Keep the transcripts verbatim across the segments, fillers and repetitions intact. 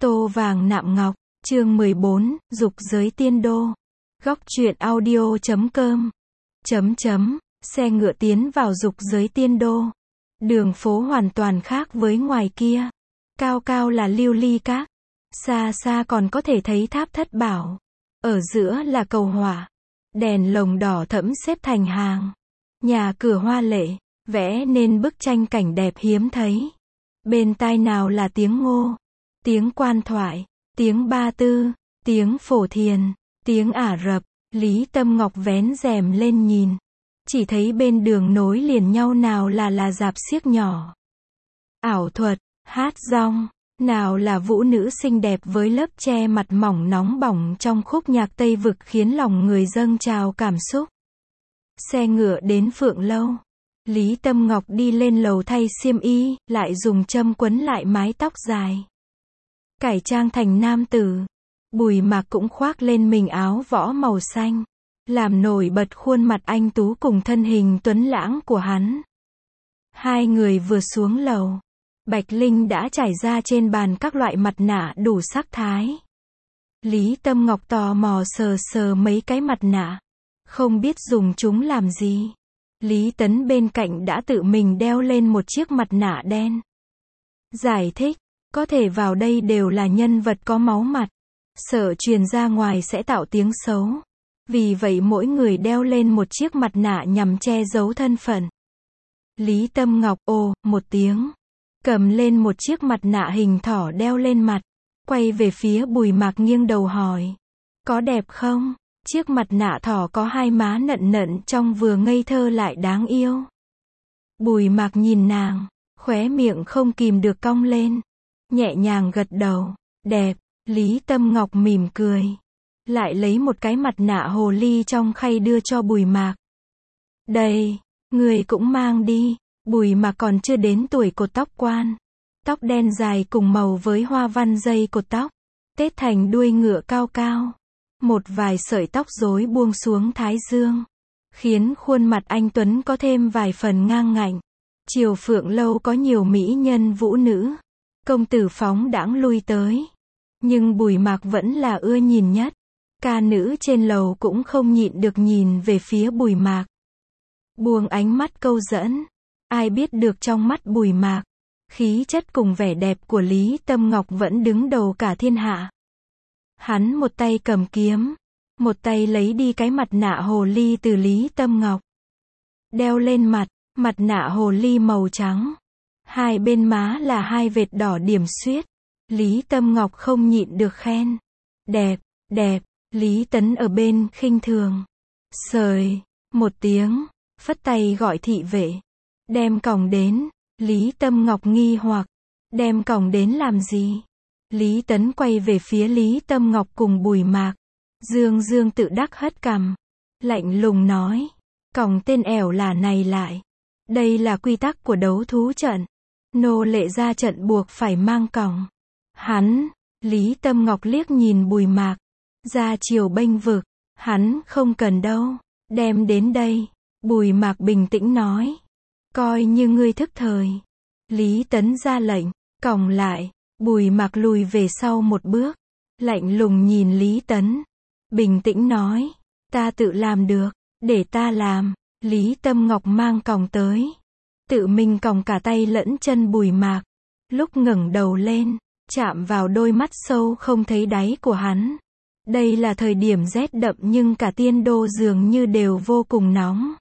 Tô vàng nạm ngọc, chương mười bốn, dục giới tiên đô. Góc truyện audio chấm com. Chấm chấm, xe ngựa tiến vào dục giới tiên đô. Đường phố hoàn toàn khác với ngoài kia. Cao cao là lưu ly các. Xa xa còn có thể thấy tháp thất bảo. Ở giữa là cầu hỏa. Đèn lồng đỏ thẫm xếp thành hàng. Nhà cửa hoa lệ, vẽ nên bức tranh cảnh đẹp hiếm thấy. Bên tai nào là tiếng ngô, tiếng quan thoại, tiếng ba tư, tiếng phổ thiền, tiếng Ả Rập. Lý Tâm Ngọc vén rèm lên nhìn. Chỉ thấy bên đường nối liền nhau nào là là rạp xiếc nhỏ. Ảo thuật, hát rong, nào là vũ nữ xinh đẹp với lớp che mặt mỏng nóng bỏng trong khúc nhạc Tây Vực khiến lòng người dâng trào cảm xúc. Xe ngựa đến Phượng Lâu. Lý Tâm Ngọc đi lên lầu thay xiêm y, lại dùng châm quấn lại mái tóc dài. Cải trang thành nam tử. Bùi Mạc cũng khoác lên mình áo võ màu xanh, làm nổi bật khuôn mặt anh tú cùng thân hình tuấn lãng của hắn. Hai người vừa xuống lầu, Bạch Linh đã trải ra trên bàn các loại mặt nạ đủ sắc thái. Lý Tâm Ngọc tò mò sờ sờ mấy cái mặt nạ, không biết dùng chúng làm gì. Lý Tấn bên cạnh đã tự mình đeo lên một chiếc mặt nạ đen. Giải thích, có thể vào đây đều là nhân vật có máu mặt, sợ truyền ra ngoài sẽ tạo tiếng xấu. Vì vậy mỗi người đeo lên một chiếc mặt nạ nhằm che giấu thân phận. Lý Tâm Ngọc ồ một tiếng, cầm lên một chiếc mặt nạ hình thỏ đeo lên mặt, quay về phía Bùi Mạc nghiêng đầu hỏi, có đẹp không? Chiếc mặt nạ thỏ có hai má nận nận trong vừa ngây thơ lại đáng yêu. Bùi Mạc nhìn nàng, khóe miệng không kìm được cong lên, nhẹ nhàng gật đầu, đẹp. Lý Tâm Ngọc mỉm cười, lại lấy một cái mặt nạ hồ ly trong khay đưa cho Bùi Mạc. Đây, người cũng mang đi. Bùi Mạc còn chưa đến tuổi cột tóc quan. Tóc đen dài cùng màu với hoa văn dây cột tóc, tết thành đuôi ngựa cao cao. Một vài sợi tóc rối buông xuống thái dương, khiến khuôn mặt anh tuấn có thêm vài phần ngang ngạnh. Triều Phượng Lâu có nhiều mỹ nhân vũ nữ, công tử phóng đãng lui tới. Nhưng Bùi Mạc vẫn là ưa nhìn nhất. Ca nữ trên lầu cũng không nhịn được nhìn về phía Bùi Mạc, buông ánh mắt câu dẫn. Ai biết được trong mắt Bùi Mạc, khí chất cùng vẻ đẹp của Lý Tâm Ngọc vẫn đứng đầu cả thiên hạ. Hắn một tay cầm kiếm, một tay lấy đi cái mặt nạ hồ ly từ Lý Tâm Ngọc, đeo lên mặt. Mặt nạ hồ ly màu trắng, hai bên má là hai vệt đỏ điểm xuyết. Lý Tâm Ngọc không nhịn được khen, đẹp, đẹp. Lý Tấn ở bên khinh thường, sời một tiếng, phất tay gọi thị vệ, đem còng đến. Lý Tâm Ngọc nghi hoặc, đem còng đến làm gì? Lý Tấn quay về phía Lý Tâm Ngọc cùng Bùi Mạc, dương dương tự đắc hất cằm, lạnh lùng nói, còng tên ẻo là này lại. Đây là quy tắc của đấu thú trận, nô lệ ra trận buộc phải mang còng. Hắn, Lý Tâm Ngọc liếc nhìn Bùi Mạc, ra chiều bênh vực, hắn không cần đâu, đem đến đây. Bùi Mạc bình tĩnh nói, coi như ngươi thức thời. Lý Tấn ra lệnh, còng lại. Bùi Mạc lùi về sau một bước, lạnh lùng nhìn Lý Tấn, bình tĩnh nói, ta tự làm được, để ta làm. Lý Tâm Ngọc mang còng tới, tự mình còng cả tay lẫn chân Bùi Mạc, lúc ngẩng đầu lên, chạm vào đôi mắt sâu không thấy đáy của hắn. Đây là thời điểm rét đậm nhưng cả tiên đô dường như đều vô cùng nóng.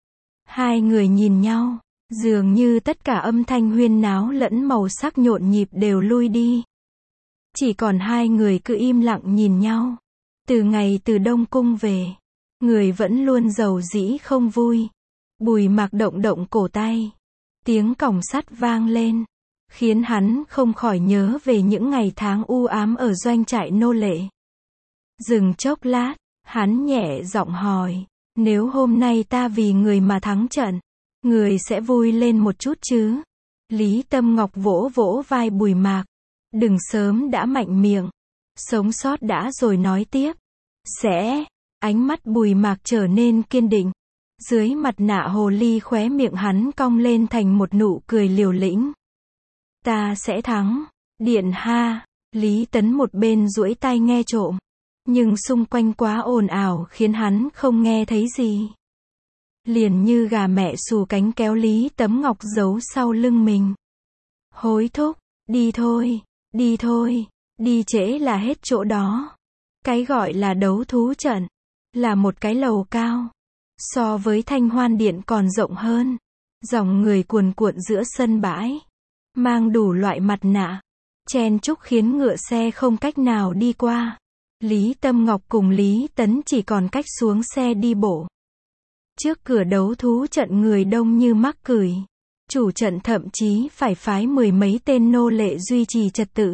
Hai người nhìn nhau, dường như tất cả âm thanh huyên náo lẫn màu sắc nhộn nhịp đều lui đi. Chỉ còn hai người cứ im lặng nhìn nhau. Từ ngày từ Đông Cung về, người vẫn luôn giàu dĩ không vui. Bùi Mạc động động cổ tay, tiếng còng sắt vang lên, khiến hắn không khỏi nhớ về những ngày tháng u ám ở doanh trại nô lệ. Dừng chốc lát, hắn nhẹ giọng hỏi, nếu hôm nay ta vì người mà thắng trận, người sẽ vui lên một chút chứ? Lý Tâm Ngọc vỗ vỗ vai Bùi Mạc, đừng sớm đã mạnh miệng, sống sót đã rồi nói tiếp. Sẽ. Ánh mắt Bùi Mạc trở nên kiên định. Dưới mặt nạ hồ ly khóe miệng hắn cong lên thành một nụ cười liều lĩnh. Ta sẽ thắng. Điện ha. Lý Tấn một bên duỗi tay nghe trộm, nhưng xung quanh quá ồn ào khiến hắn không nghe thấy gì. Liền như gà mẹ xù cánh kéo Lý Tấm Ngọc giấu sau lưng mình. Hối thúc, đi thôi, đi thôi, đi trễ là hết chỗ đó. Cái gọi là đấu thú trận, là một cái lầu cao. So với Thanh Hoan Điện còn rộng hơn. Dòng người cuồn cuộn giữa sân bãi. Mang đủ loại mặt nạ. Chen chúc khiến ngựa xe không cách nào đi qua. Lý Tâm Ngọc cùng Lý Tấn chỉ còn cách xuống xe đi bộ. Trước cửa đấu thú trận người đông như mắc cười. Chủ trận thậm chí phải phái mười mấy tên nô lệ duy trì trật tự.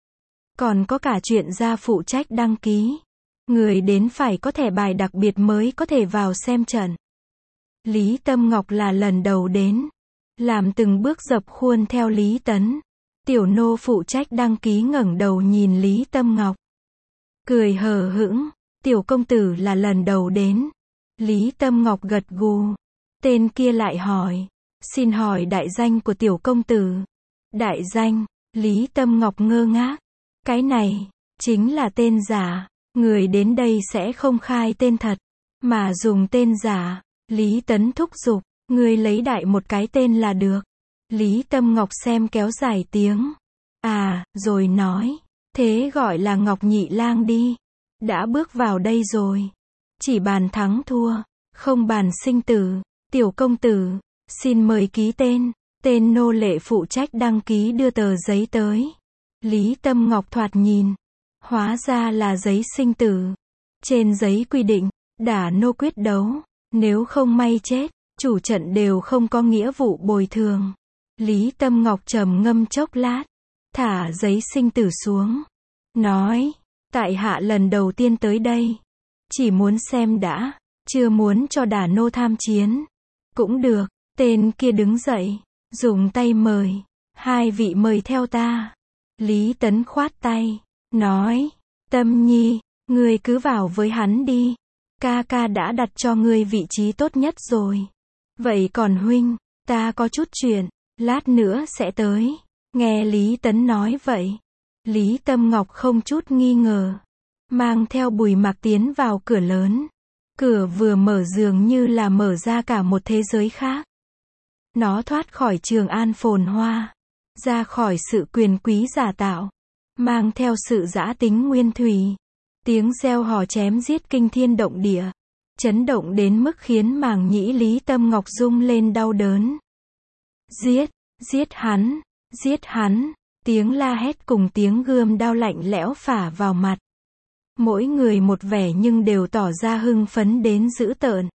Còn có cả chuyện gia phụ trách đăng ký. Người đến phải có thẻ bài đặc biệt mới có thể vào xem trận. Lý Tâm Ngọc là lần đầu đến. Làm từng bước dập khuôn theo Lý Tấn. Tiểu nô phụ trách đăng ký ngẩng đầu nhìn Lý Tâm Ngọc. Cười hờ hững. Tiểu công tử là lần đầu đến. Lý Tâm Ngọc gật gù. Tên kia lại hỏi. Xin hỏi đại danh của tiểu công tử. Đại danh. Lý Tâm Ngọc ngơ ngác. Cái này, chính là tên giả. Người đến đây sẽ không khai tên thật, mà dùng tên giả. Lý Tấn thúc giục. Người lấy đại một cái tên là được. Lý Tâm Ngọc xem kéo dài tiếng. À, rồi nói. Thế gọi là Ngọc Nhị Lang đi. Đã bước vào đây rồi. Chỉ bàn thắng thua, không bàn sinh tử. Tiểu công tử, xin mời ký tên. Tên nô lệ phụ trách đăng ký đưa tờ giấy tới. Lý Tâm Ngọc thoạt nhìn. Hóa ra là giấy sinh tử. Trên giấy quy định, đả nô quyết đấu. Nếu không may chết, chủ trận đều không có nghĩa vụ bồi thường. Lý Tâm Ngọc trầm ngâm chốc lát. Thả giấy sinh tử xuống. Nói, tại hạ lần đầu tiên tới đây. Chỉ muốn xem đã, chưa muốn cho đả nô tham chiến. Cũng được, tên kia đứng dậy, dùng tay mời. Hai vị mời theo ta. Lý Tấn khoát tay, nói, Tâm Nhi, ngươi cứ vào với hắn đi. Ca ca đã đặt cho ngươi vị trí tốt nhất rồi. Vậy còn huynh, ta có chút chuyện, lát nữa sẽ tới. Nghe Lý Tấn nói vậy. Lý Tâm Ngọc không chút nghi ngờ. Mang theo Bùi Mạc tiến vào cửa lớn. Cửa vừa mở dường như là mở ra cả một thế giới khác. Nó thoát khỏi Trường An phồn hoa. Ra khỏi sự quyền quý giả tạo. Mang theo sự dã tính nguyên thủy. Tiếng reo hò chém giết kinh thiên động địa. Chấn động đến mức khiến màng nhĩ Lý Tâm Ngọc rung lên đau đớn. Giết, giết hắn, giết hắn. Tiếng la hét cùng tiếng gươm đao lạnh lẽo phả vào mặt. Mỗi người một vẻ nhưng đều tỏ ra hưng phấn đến dữ tợn.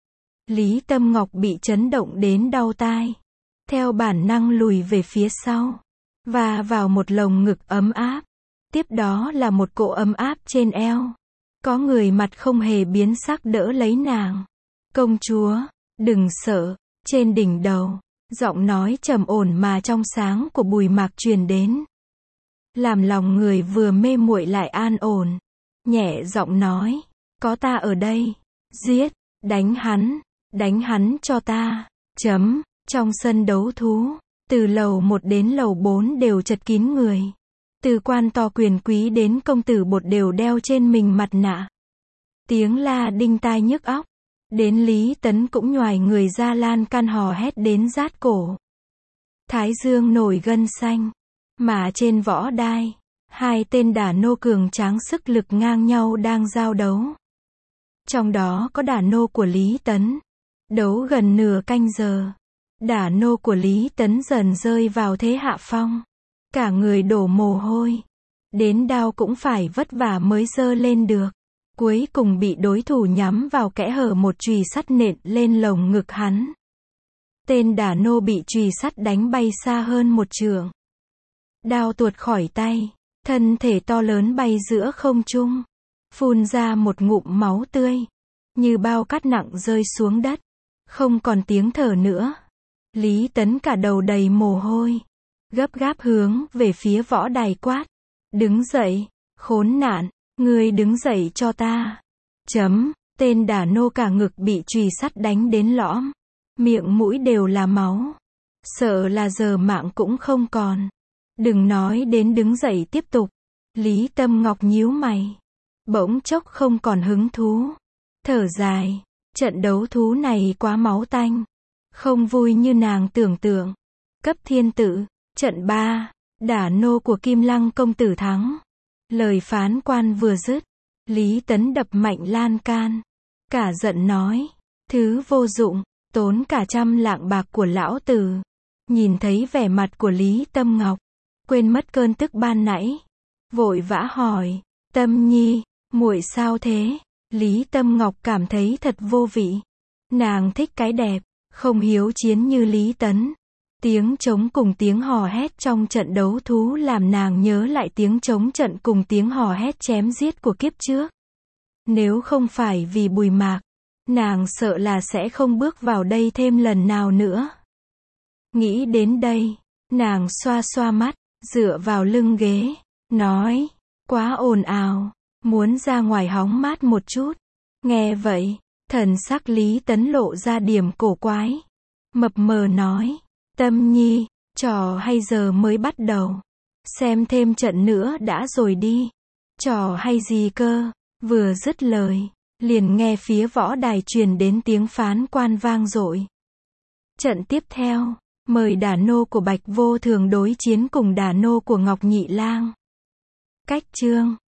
Lý Tâm Ngọc bị chấn động đến đau tai. Theo bản năng lùi về phía sau. Và vào một lồng ngực ấm áp. Tiếp đó là một cỗ ấm áp trên eo. Có người mặt không hề biến sắc đỡ lấy nàng. Công chúa, đừng sợ. Trên đỉnh đầu, giọng nói trầm ổn mà trong sáng của Bùi Mạc truyền đến. Làm lòng người vừa mê muội lại an ổn. Nhẹ giọng nói, có ta ở đây. Giết, đánh hắn, đánh hắn cho ta. Chấm, trong sân đấu thú, từ lầu một đến lầu bốn đều chật kín người. Từ quan to quyền quý đến công tử bột đều đeo trên mình mặt nạ. Tiếng la đinh tai nhức óc. Đến Lý Tấn cũng nhoài người ra lan can hò hét đến rát cổ. Thái dương nổi gân xanh. Mà trên võ đai, hai tên đả nô cường tráng sức lực ngang nhau đang giao đấu. Trong đó có đả nô của Lý Tấn. Đấu gần nửa canh giờ. Đả nô của Lý Tấn dần rơi vào thế hạ phong. Cả người đổ mồ hôi. Đến đao cũng phải vất vả mới giơ lên được. Cuối cùng bị đối thủ nhắm vào kẽ hở một chùy sắt nện lên lồng ngực hắn. Tên đả nô bị chùy sắt đánh bay xa hơn một trượng. Đao tuột khỏi tay. Thân thể to lớn bay giữa không trung. Phun ra một ngụm máu tươi. Như bao cát nặng rơi xuống đất. Không còn tiếng thở nữa. Lý Tấn cả đầu đầy mồ hôi. Gấp gáp hướng về phía võ đài quát. Đứng dậy, khốn nạn, ngươi đứng dậy cho ta. Chấm, tên đả nô cả ngực bị chùy sắt đánh đến lõm. Miệng mũi đều là máu. Sợ là giờ mạng cũng không còn. Đừng nói đến đứng dậy tiếp tục. Lý Tâm Ngọc nhíu mày. Bỗng chốc không còn hứng thú. Thở dài. Trận đấu thú này quá máu tanh. Không vui như nàng tưởng tượng. Cấp thiên tự. Trận ba. Đả nô của Kim Lăng công tử thắng. Lời phán quan vừa dứt. Lý Tấn đập mạnh lan can. Cả giận nói. Thứ vô dụng. Tốn cả trăm lạng bạc của lão tử. Nhìn thấy vẻ mặt của Lý Tâm Ngọc. Quên mất cơn tức ban nãy. Vội vã hỏi. Tâm nhi, muội sao thế? Lý Tâm Ngọc cảm thấy thật vô vị. Nàng thích cái đẹp. Không hiếu chiến như Lý Tấn. Tiếng trống cùng tiếng hò hét trong trận đấu thú làm nàng nhớ lại tiếng trống trận cùng tiếng hò hét chém giết của kiếp trước. Nếu không phải vì Bùi Mạc, nàng sợ là sẽ không bước vào đây thêm lần nào nữa. Nghĩ đến đây, nàng xoa xoa mắt, dựa vào lưng ghế, nói, quá ồn ào, muốn ra ngoài hóng mát một chút. Nghe vậy, thần sắc Lý Tấn lộ ra điểm cổ quái. Mập mờ nói, Tâm nhi, trò hay giờ mới bắt đầu. Xem thêm trận nữa đã rồi đi. Trò hay gì cơ? Vừa dứt lời, liền nghe phía võ đài truyền đến tiếng phán quan vang dội. Trận tiếp theo, mời đả nô của Bạch Vô Thường đối chiến cùng đả nô của Ngọc Nhị Lang. Cách chương